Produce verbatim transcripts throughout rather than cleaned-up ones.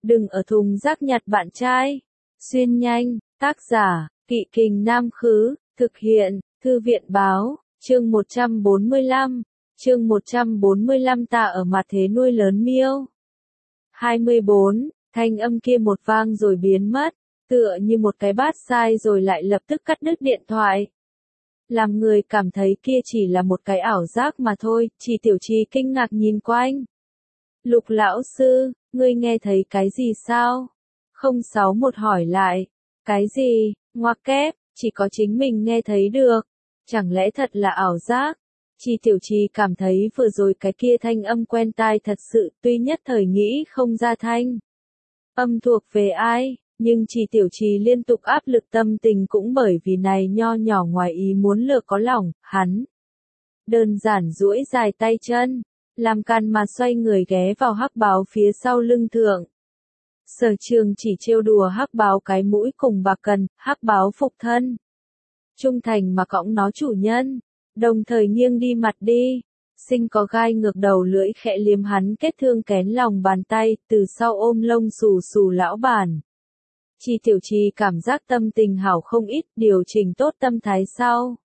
Đừng ở thùng rác nhặt bạn trai. Xuyên nhanh, tác giả, Kỵ Kình Nam Khứ, thực hiện, Thư viện báo, chương một trăm bốn mươi lăm, chương một trăm bốn mươi lăm ta ở mặt thế nuôi lớn miêu. hai mươi bốn, thanh âm kia một vang rồi biến mất, tựa như một cái bát sai rồi lại lập tức cắt đứt điện thoại. Làm người cảm thấy kia chỉ là một cái ảo giác mà thôi, Chỉ Tiểu Trì kinh ngạc nhìn quanh. Lục lão sư, ngươi nghe thấy cái gì sao? không sáu một hỏi lại. Cái gì? Ngoặc kép, chỉ có chính mình nghe thấy được. Chẳng lẽ thật là ảo giác? Chỉ Tiểu Trì cảm thấy vừa rồi cái kia thanh âm quen tai thật sự, tuy nhất thời nghĩ không ra thanh âm thuộc về ai, nhưng Chỉ Tiểu Trì liên tục áp lực tâm tình cũng bởi vì này nho nhỏ ngoài ý muốn lừa có lòng, hắn đơn giản duỗi dài tay chân, làm càn mà xoay người ghé vào hắc báo phía sau lưng thượng. Sở Trường chỉ trêu đùa hắc báo cái mũi cùng bạc cần, hắc báo phục thân. Trung thành mà cõng nó chủ nhân, đồng thời nghiêng đi mặt đi. Sinh có gai ngược đầu lưỡi khẽ liếm hắn kết thương kén lòng bàn tay, từ sau ôm lông xù xù lão bản. Chỉ Tiểu Trì cảm giác tâm tình hảo không ít, điều chỉnh tốt tâm thái sau.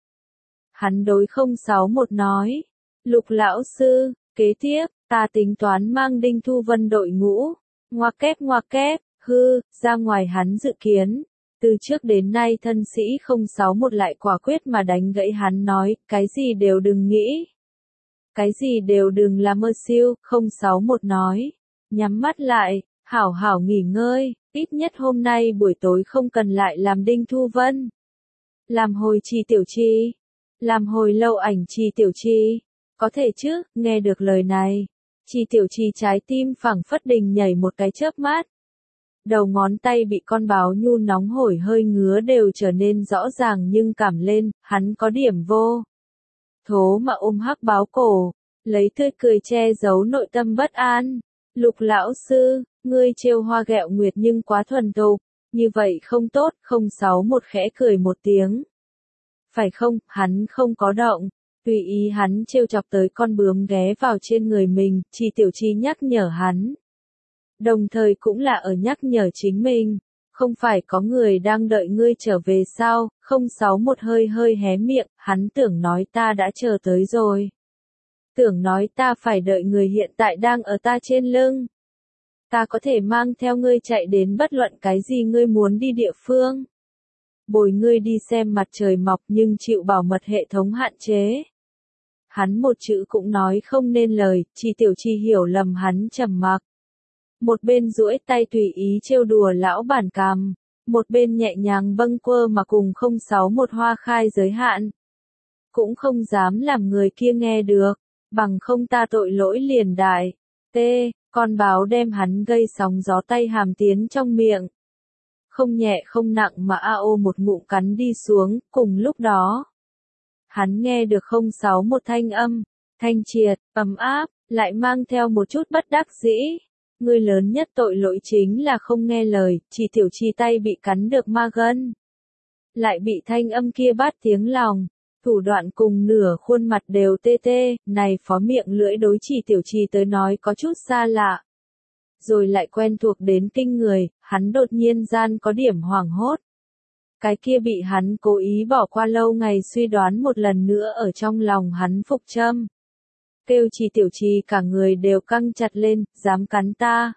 Hắn đối không sáu một nói, Lục lão sư, kế tiếp, ta tính toán mang Đinh Thu Vân đội ngũ, ngoặc kép ngoặc kép, hư, ra ngoài hắn dự kiến. Từ trước đến nay thân sĩ không sáu một lại quả quyết mà đánh gãy hắn nói, cái gì đều đừng nghĩ. Cái gì đều đừng làm mơ siêu, không sáu một nói. Nhắm mắt lại, hảo hảo nghỉ ngơi, ít nhất hôm nay buổi tối không cần lại làm Đinh Thu Vân. Làm hồi Chỉ Tiểu Trì. Làm hồi lâu ảnh Chỉ Tiểu Trì. Có thể chứ, nghe được lời này. Chỉ Tiểu Trì trái tim phẳng phất đình nhảy một cái chớp mắt. Đầu ngón tay bị con báo nhu nóng hổi hơi ngứa đều trở nên rõ ràng nhưng cảm lên, hắn có điểm vô thố mà ôm hắc báo cổ, lấy tươi cười che giấu nội tâm bất an. Lục lão sư, ngươi trêu hoa ghẹo nguyệt nhưng quá thuần thục, như vậy không tốt, không sáu một khẽ cười một tiếng. Phải không, hắn không có động, tùy ý hắn trêu chọc tới con bướm ghé vào trên người mình, Chỉ Tiểu Trì nhắc nhở hắn. Đồng thời cũng là ở nhắc nhở chính mình, không phải có người đang đợi ngươi trở về sao, không sáu một hơi hơi hé miệng, hắn tưởng nói ta đã chờ tới rồi. Tưởng nói ta phải đợi người hiện tại đang ở ta trên lưng. Ta có thể mang theo ngươi chạy đến bất luận cái gì ngươi muốn đi địa phương. Bồi ngươi đi xem mặt trời mọc nhưng chịu bảo mật hệ thống hạn chế. Hắn một chữ cũng nói không nên lời, Chỉ Tiểu Trì hiểu lầm hắn trầm mặc. Một bên duỗi tay tùy ý trêu đùa lão bản cằm, một bên nhẹ nhàng bâng quơ mà cùng không sáu một hoa khai giới hạn. Cũng không dám làm người kia nghe được, bằng không ta tội lỗi liền đại. T, con báo đem hắn gây sóng gió tay hàm tiến trong miệng. Không nhẹ không nặng mà a ô một ngụm cắn đi xuống, cùng lúc đó. Hắn nghe được không sáu một thanh âm, thanh triệt, ấm áp, lại mang theo một chút bất đắc dĩ. Người lớn nhất tội lỗi chính là không nghe lời, Chỉ Tiểu Trì tay bị cắn được ma gân. Lại bị thanh âm kia bát tiếng lòng, thủ đoạn cùng nửa khuôn mặt đều tê tê, này phó miệng lưỡi đối Chỉ Tiểu Trì tới nói có chút xa lạ. Rồi lại quen thuộc đến kinh người, hắn đột nhiên gian có điểm hoảng hốt. Cái kia bị hắn cố ý bỏ qua lâu ngày suy đoán một lần nữa ở trong lòng hắn phục châm. Kêu Chỉ Tiểu Trì cả người đều căng chặt lên, dám cắn ta.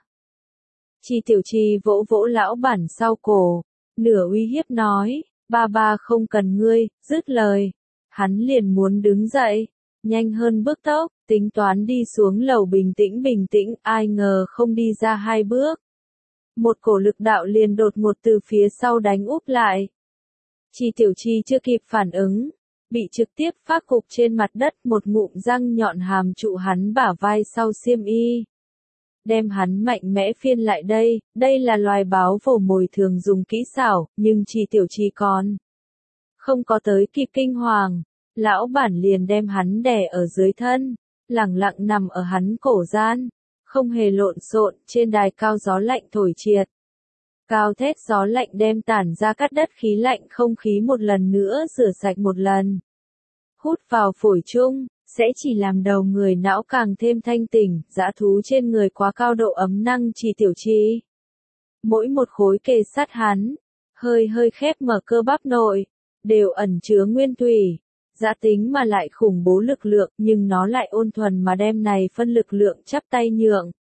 Chỉ Tiểu Trì vỗ vỗ lão bản sau cổ, nửa uy hiếp nói, ba ba không cần ngươi, dứt lời. Hắn liền muốn đứng dậy, nhanh hơn bước tốc, tính toán đi xuống lầu bình tĩnh bình tĩnh, ai ngờ không đi ra hai bước. Một cổ lực đạo liền đột ngột từ phía sau đánh úp lại. Chỉ Tiểu Trì chưa kịp phản ứng. Bị trực tiếp phác gục trên mặt đất, một ngụm răng nhọn hàm trụ hắn bả vai sau xiêm y. Đem hắn mạnh mẽ phiên lại đây, đây là loài báo vồ mồi thường dùng kỹ xảo, nhưng Chỉ Tiểu Trì còn không có tới kịp kinh hoàng. Lão bản liền đem hắn đè ở dưới thân, lẳng lặng nằm ở hắn cổ gian, không hề lộn xộn, trên đài cao gió lạnh thổi triệt. Cao thét gió lạnh đem tản ra cắt đất khí lạnh không khí một lần nữa rửa sạch một lần. Hút vào phổi chung, sẽ chỉ làm đầu người não càng thêm thanh tỉnh, dã thú trên người quá cao độ ấm năng Chỉ Tiểu Trì. mỗi một khối kề sát hắn, hơi hơi khép mở cơ bắp nội, đều ẩn chứa nguyên thủy, dã tính mà lại khủng bố lực lượng, nhưng nó lại ôn thuần mà đem này phân lực lượng chắp tay nhượng.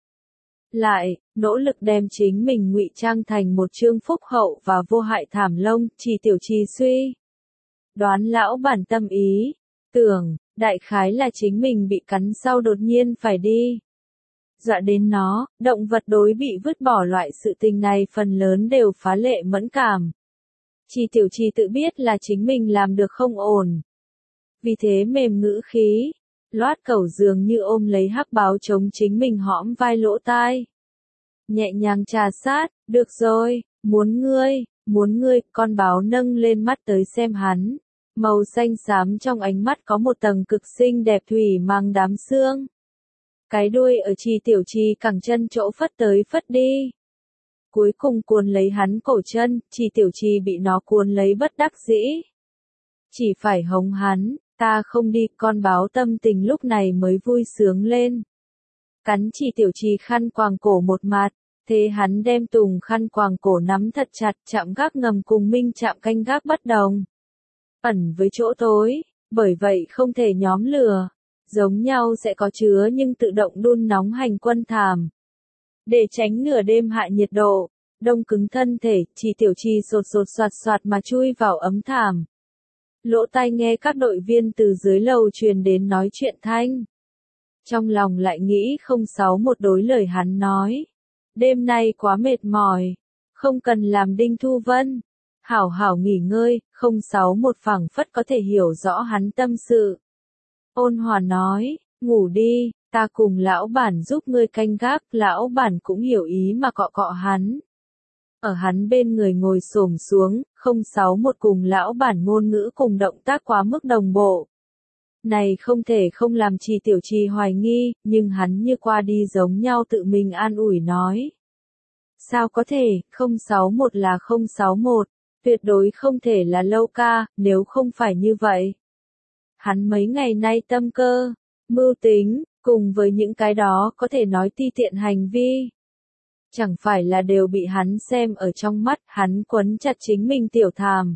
Lại, nỗ lực đem chính mình ngụy trang thành một chương phúc hậu và vô hại thảm lông, Chỉ Tiểu Trì suy đoán lão bản tâm ý, tưởng, đại khái là chính mình bị cắn sau đột nhiên phải đi. Dọa đến nó, động vật đối bị vứt bỏ loại sự tình này phần lớn đều phá lệ mẫn cảm. Chỉ Tiểu Trì tự biết là chính mình làm được không ổn. Vì thế mềm ngữ khí, loát cẩu dường như ôm lấy hắc báo chống chính mình hõm vai lỗ tai. Nhẹ nhàng trà sát, được rồi, muốn ngươi, muốn ngươi, con báo nâng lên mắt tới xem hắn. Màu xanh xám trong ánh mắt có một tầng cực xinh đẹp thủy mang đám xương. Cái đuôi ở Chỉ Tiểu Trì cẳng chân chỗ phất tới phất đi. Cuối cùng cuốn lấy hắn cổ chân, Chỉ Tiểu Trì bị nó cuốn lấy bất đắc dĩ. Chỉ phải hống hắn, ta không đi, con báo tâm tình lúc này mới vui sướng lên. Cắn Chỉ Tiểu Trì khăn quàng cổ một mặt, thế hắn đem tùng khăn quàng cổ nắm thật chặt, chạm gác ngầm cùng minh chạm canh gác bất đồng. Ẩn với chỗ tối, bởi vậy không thể nhóm lửa, giống nhau sẽ có chứa nhưng tự động đun nóng hành quân thảm. Để tránh nửa đêm hạ nhiệt độ, đông cứng thân thể, Chỉ Tiểu Trì sột sột soạt soạt mà chui vào ấm thảm. Lỗ tai nghe các đội viên từ dưới lầu truyền đến nói chuyện thanh. Trong lòng lại nghĩ không sáu một đối lời hắn nói. Đêm nay quá mệt mỏi, không cần làm Đinh Thu Vân. Hảo hảo nghỉ ngơi, không sáu một phảng phất có thể hiểu rõ hắn tâm sự. Ôn hòa nói, ngủ đi, ta cùng lão bản giúp ngươi canh gác, lão bản cũng hiểu ý mà cọ cọ hắn. Ở hắn bên người ngồi xổm xuống, không sáu một cùng lão bản ngôn ngữ cùng động tác quá mức đồng bộ. Này không thể không làm Chỉ Tiểu Trì hoài nghi, nhưng hắn như qua đi giống nhau tự mình an ủi nói. Sao có thể, không sáu một là không sáu một, tuyệt đối không thể là Lâu ca, nếu không phải như vậy. Hắn mấy ngày nay tâm cơ, mưu tính, cùng với những cái đó có thể nói ti tiện hành vi. Chẳng phải là đều bị hắn xem ở trong mắt, hắn quấn chặt chính mình tiểu thàm.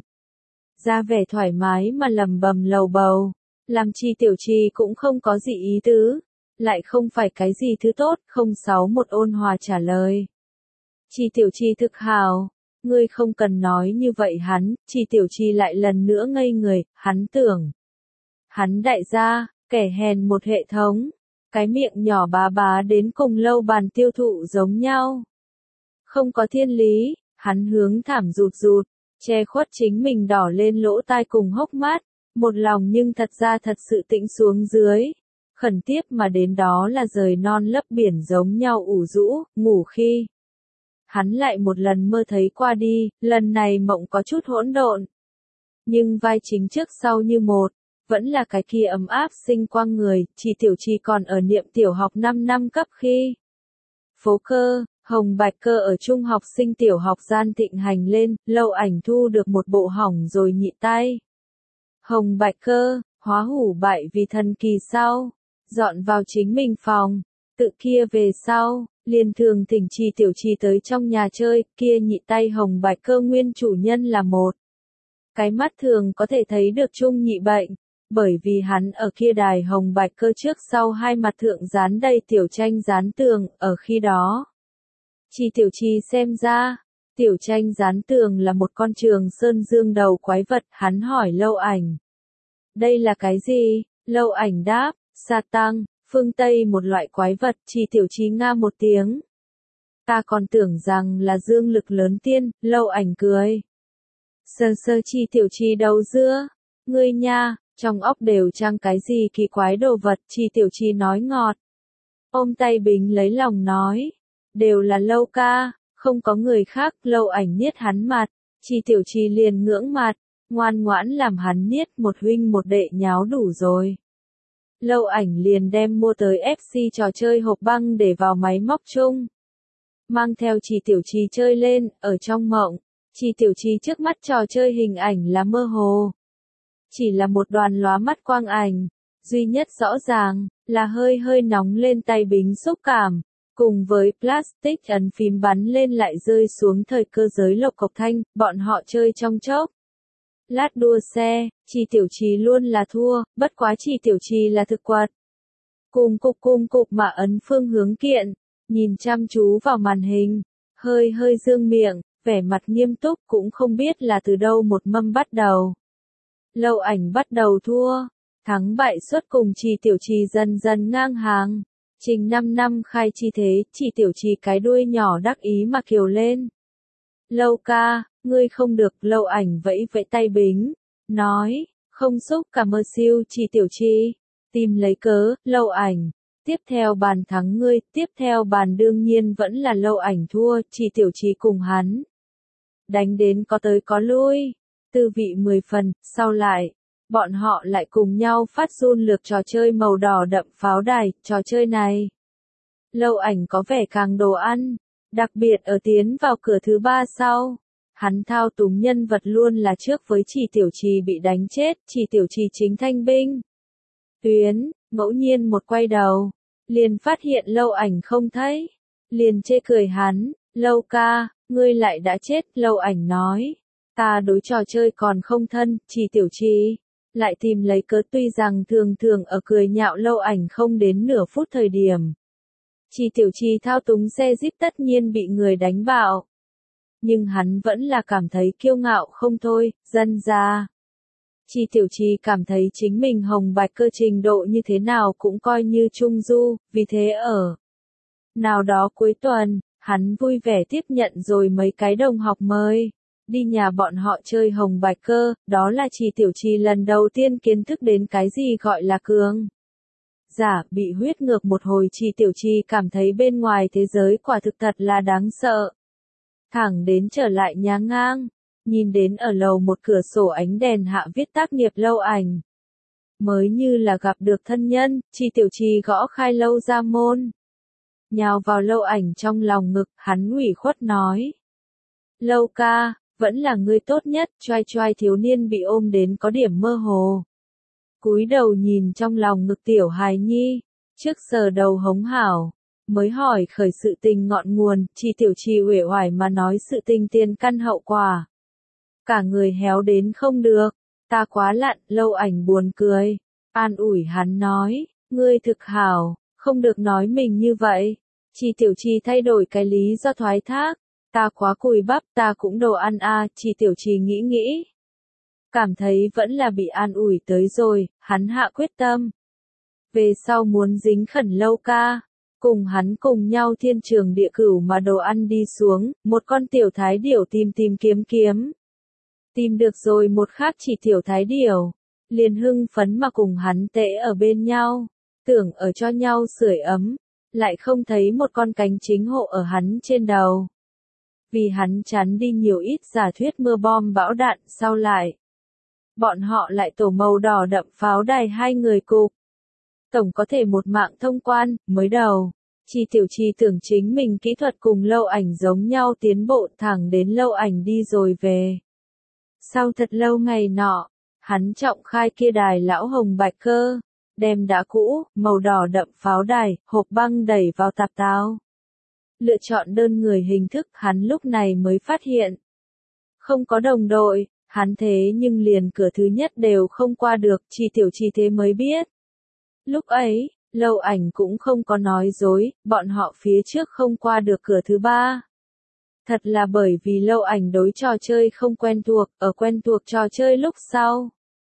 Ra vẻ thoải mái mà lầm bầm lầu bầu, làm Chỉ Tiểu Trì cũng không có gì ý tứ, lại không phải cái gì thứ tốt, không sáu một ôn hòa trả lời. Chỉ Tiểu Trì thực hào, ngươi không cần nói như vậy hắn, Chỉ Tiểu Trì lại lần nữa ngây người, hắn tưởng. Hắn đại gia, kẻ hèn một hệ thống, cái miệng nhỏ bá bá đến cùng lâu bàn tiêu thụ giống nhau. Không có thiên lý, hắn hướng thảm rụt rụt, che khuất chính mình đỏ lên lỗ tai cùng hốc mắt, một lòng nhưng thật ra thật sự tĩnh xuống dưới. Khẩn tiếp mà đến đó là rời non lấp biển giống nhau ủ rũ, ngủ khi. Hắn lại một lần mơ thấy qua đi, lần này mộng có chút hỗn độn. Nhưng vai chính trước sau như một, vẫn là cái kia ấm áp sinh quang người, Chỉ Tiểu Trì còn ở niệm tiểu học năm năm cấp khi. Phố Cơ, Hồng Bạch Cơ ở trung học sinh tiểu học gian thịnh hành lên, Lâu Ảnh thu được một bộ hỏng rồi nhị tay. Hồng Bạch Cơ, hóa hủ bại vì thần kỳ sau, dọn vào chính mình phòng, tự kia về sau, liền thường thỉnh Chỉ Tiểu Trì tới trong nhà chơi, kia nhị tay Hồng Bạch Cơ nguyên chủ nhân là một. Cái mắt thường có thể thấy được chung nhị bệnh, bởi vì hắn ở kia đài Hồng Bạch Cơ trước sau hai mặt thượng dán đầy tiểu tranh dán tường, ở khi đó. Chỉ Tiểu Trì xem ra, tiểu tranh dán tường là một con trường sơn dương đầu quái vật, hắn hỏi Lâu Ảnh. Đây là cái gì? Lâu Ảnh đáp, sa tăng, phương Tây một loại quái vật, Chỉ Tiểu Trì nga một tiếng. Ta còn tưởng rằng là dương lực lớn tiên, Lâu Ảnh cười. Sơ sơ Chỉ Tiểu Trì đầu dưa, ngươi nha, trong óc đều trang cái gì kỳ quái đồ vật, Chỉ Tiểu Trì nói ngọt. Ôm tay Bính lấy lòng nói, đều là Lâu ca, không có người khác, Lâu Ảnh niết hắn mặt, Chỉ Tiểu Trì liền ngưỡng mặt, ngoan ngoãn làm hắn niết một huynh một đệ nháo đủ rồi. Lâu Ảnh liền đem mua tới ép xê trò chơi hộp băng để vào máy móc chung. Mang theo Chỉ Tiểu Trì chơi lên, ở trong mộng, Chỉ Tiểu Trì trước mắt trò chơi hình ảnh là mơ hồ. Chỉ là một đoàn lóa mắt quang ảnh, duy nhất rõ ràng, là hơi hơi nóng lên tay Bính xúc cảm, Cùng với plastic ấn phím bắn lên lại rơi xuống thời cơ giới lộc cộc thanh, bọn họ chơi trong chốc. Lát đua xe, Chi Tiểu Trì luôn là thua, bất quá Chi Tiểu Trì là thực quật. Cùng cục cùng cục mà ấn phương hướng kiện, nhìn chăm chú vào màn hình, hơi hơi dương miệng, vẻ mặt nghiêm túc cũng không biết là từ đâu một mâm bắt đầu. Lâu Ảnh bắt đầu thua, thắng bại suất cùng Chi Tiểu Trì dần dần ngang hàng. Trình năm năm khai chi thế, Chi Tiểu Trì cái đuôi nhỏ đắc ý mà kiều lên. Lâu ca, ngươi không được, Lâu Ảnh vẫy vẫy tay bính, nói, không xúc cả mơ siêu Chi Tiểu Trì, tìm lấy cớ, Lâu Ảnh, tiếp theo bàn thắng ngươi, tiếp theo bàn đương nhiên vẫn là Lâu Ảnh thua, Chi Tiểu Trì cùng hắn. Đánh đến có tới có lui, tư vị mười phần, sau lại. Bọn họ lại cùng nhau phát run lược trò chơi màu đỏ đậm pháo đài, trò chơi này. Lâu Ảnh có vẻ càng đồ ăn, đặc biệt ở tiến vào cửa thứ ba sau. Hắn thao túng nhân vật luôn là trước với Chi Tiểu Trì bị đánh chết, Chi Tiểu Trì chính thanh binh. Tuyến, ngẫu nhiên một quay đầu, liền phát hiện Lâu Ảnh không thấy, liền chê cười hắn, Lâu ca, ngươi lại đã chết, Lâu Ảnh nói. Ta đối trò chơi còn không thân, Chi Tiểu Trì. Lại tìm lấy cớ tuy rằng thường thường ở cười nhạo Lâu Ảnh không đến nửa phút thời điểm. Chi Tiểu Trì thao túng xe Jeep tất nhiên bị người đánh bạo. Nhưng hắn vẫn là cảm thấy kiêu ngạo không thôi, dân ra. Chi Tiểu Trì cảm thấy chính mình hồng bạch cơ trình độ như thế nào cũng coi như trung du, vì thế ở nào đó cuối tuần, hắn vui vẻ tiếp nhận rồi mấy cái đồng học mời. Đi nhà bọn họ chơi hồng bạch cơ, đó là Chi Tiểu Trì lần đầu tiên kiến thức đến cái gì gọi là cường. Giả, bị huyết ngược một hồi Chi Tiểu Trì cảm thấy bên ngoài thế giới quả thực thật là đáng sợ. Thẳng đến trở lại nhà ngang, nhìn đến ở lầu một cửa sổ ánh đèn hạ viết tác nghiệp Lâu Ảnh. Mới như là gặp được thân nhân, Chi Tiểu Trì gõ khai Lâu ra môn. Nhào vào Lâu Ảnh trong lòng ngực, hắn ủy khuất nói. Lâu ca, vẫn là ngươi tốt nhất, choai choai thiếu niên bị ôm đến có điểm mơ hồ. Cúi đầu nhìn trong lòng ngực tiểu hài nhi, trước sờ đầu hống hảo, mới hỏi khởi sự tình ngọn nguồn, Chi Tiểu Trì uể oải mà nói sự tình tiền căn hậu quả. Cả người héo đến không được, ta quá lặn, Lâu Ảnh buồn cười, an ủi hắn nói, ngươi thực hảo, không được nói mình như vậy. Chi Tiểu Trì thay đổi cái lý do thoái thác. Ta quá cùi bắp, ta cũng đồ ăn à, Chi Tiểu Trì nghĩ nghĩ. Cảm thấy vẫn là bị an ủi tới rồi, hắn hạ quyết tâm. Về sau muốn dính khẩn Lâu ca, cùng hắn cùng nhau thiên trường địa cửu mà đồ ăn đi xuống, một con tiểu thái điểu tìm tìm kiếm kiếm. Tìm được rồi một khác chỉ tiểu thái điểu, liền hưng phấn mà cùng hắn tễ ở bên nhau, tưởng ở cho nhau sưởi ấm, lại không thấy một con cánh chính hộ ở hắn trên đầu. Vì hắn chắn đi nhiều ít giả thuyết mưa bom bão đạn, sau lại. Bọn họ lại tổ màu đỏ đậm pháo đài hai người cục. Tổng có thể một mạng thông quan, mới đầu. Chi Tiểu Trì tưởng chính mình kỹ thuật cùng Lâu Ảnh giống nhau tiến bộ thẳng đến Lâu Ảnh đi rồi về. Sau thật lâu ngày nọ, hắn trọng khai kia đài lão hồng bạch cơ, đem đá cũ, màu đỏ đậm pháo đài, hộp băng đẩy vào tạp táo. Lựa chọn đơn người hình thức hắn lúc này mới phát hiện. Không có đồng đội, hắn thế nhưng liền cửa thứ nhất đều không qua được, Chi Tiểu Trì thế mới biết. Lúc ấy, Lâu Ảnh cũng không có nói dối, bọn họ phía trước không qua được cửa thứ ba. Thật là bởi vì Lâu Ảnh đối trò chơi không quen thuộc, ở quen thuộc trò chơi lúc sau.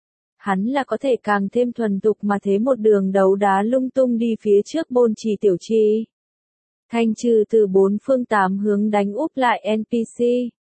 Hắn là có thể càng thêm thuần thục mà thế một đường đấu đá lung tung đi phía trước bôn Chi Tiểu Trì. Thanh trừ từ bốn phương tám hướng đánh úp lại en pê xê.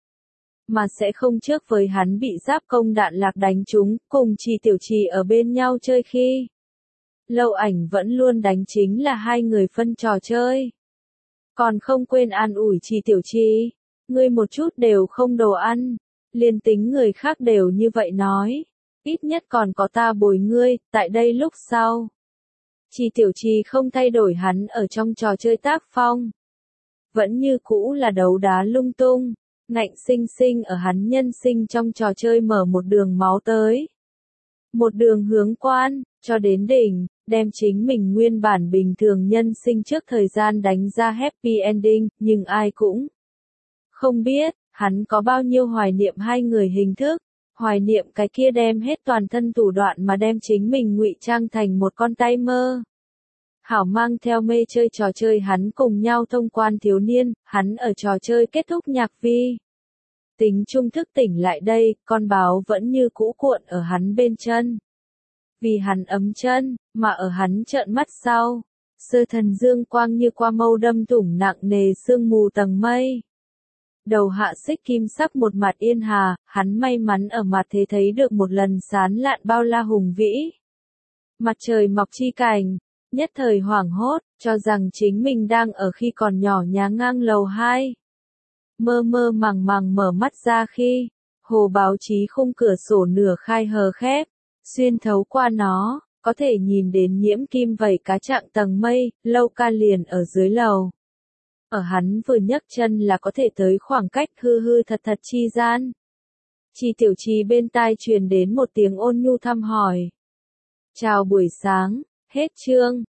Mà sẽ không trước với hắn bị giáp công đạn lạc đánh trúng, cùng Chi Tiểu Trì ở bên nhau chơi khi. Lâu Ảnh vẫn luôn đánh chính là hai người phân trò chơi. Còn không quên an ủi Chi Tiểu Trì, ngươi một chút đều không đồ ăn, liền tính người khác đều như vậy nói, ít nhất còn có ta bồi ngươi, tại đây lúc sau. Chi Tiểu Trì không thay đổi hắn ở trong trò chơi tác phong. Vẫn như cũ là đấu đá lung tung, ngạnh sinh sinh ở hắn nhân sinh trong trò chơi mở một đường máu tới. Một đường hướng quan, cho đến đỉnh, đem chính mình nguyên bản bình thường nhân sinh trước thời gian đánh ra happy ending, nhưng ai cũng không biết, hắn có bao nhiêu hoài niệm hai người hình thức, hoài niệm cái kia đem hết toàn thân thủ đoạn mà đem chính mình ngụy trang thành một con tay mơ. Hảo mang theo mê chơi trò chơi hắn cùng nhau thông quan thiếu niên, hắn ở trò chơi kết thúc nhạc vi. Tính trung thức tỉnh lại đây, con báo vẫn như cũ cuộn ở hắn bên chân. Vì hắn ấm chân, mà ở hắn trợn mắt sau, sơ thần dương quang như qua mâu đâm thủng nặng nề sương mù tầng mây. Đầu hạ xích kim sắc một mặt yên hà, hắn may mắn ở mặt thế thấy được một lần sán lạn bao la hùng vĩ. Mặt trời mọc chi cảnh, nhất thời hoảng hốt, cho rằng chính mình đang ở khi còn nhỏ nhá ngang lầu hai. Mơ mơ màng màng mở mắt ra khi, hồ báo chí khung cửa sổ nửa khai hờ khép, xuyên thấu qua nó, có thể nhìn đến nhiễm kim vẩy cá trạng tầng mây, lâu ca liền ở dưới lầu. Ở hắn vừa nhấc chân là có thể tới khoảng cách hư hư thật thật chi gian. Chi tiểu trì bên tai truyền đến một tiếng ôn nhu thăm hỏi. Chào buổi sáng, hết chương.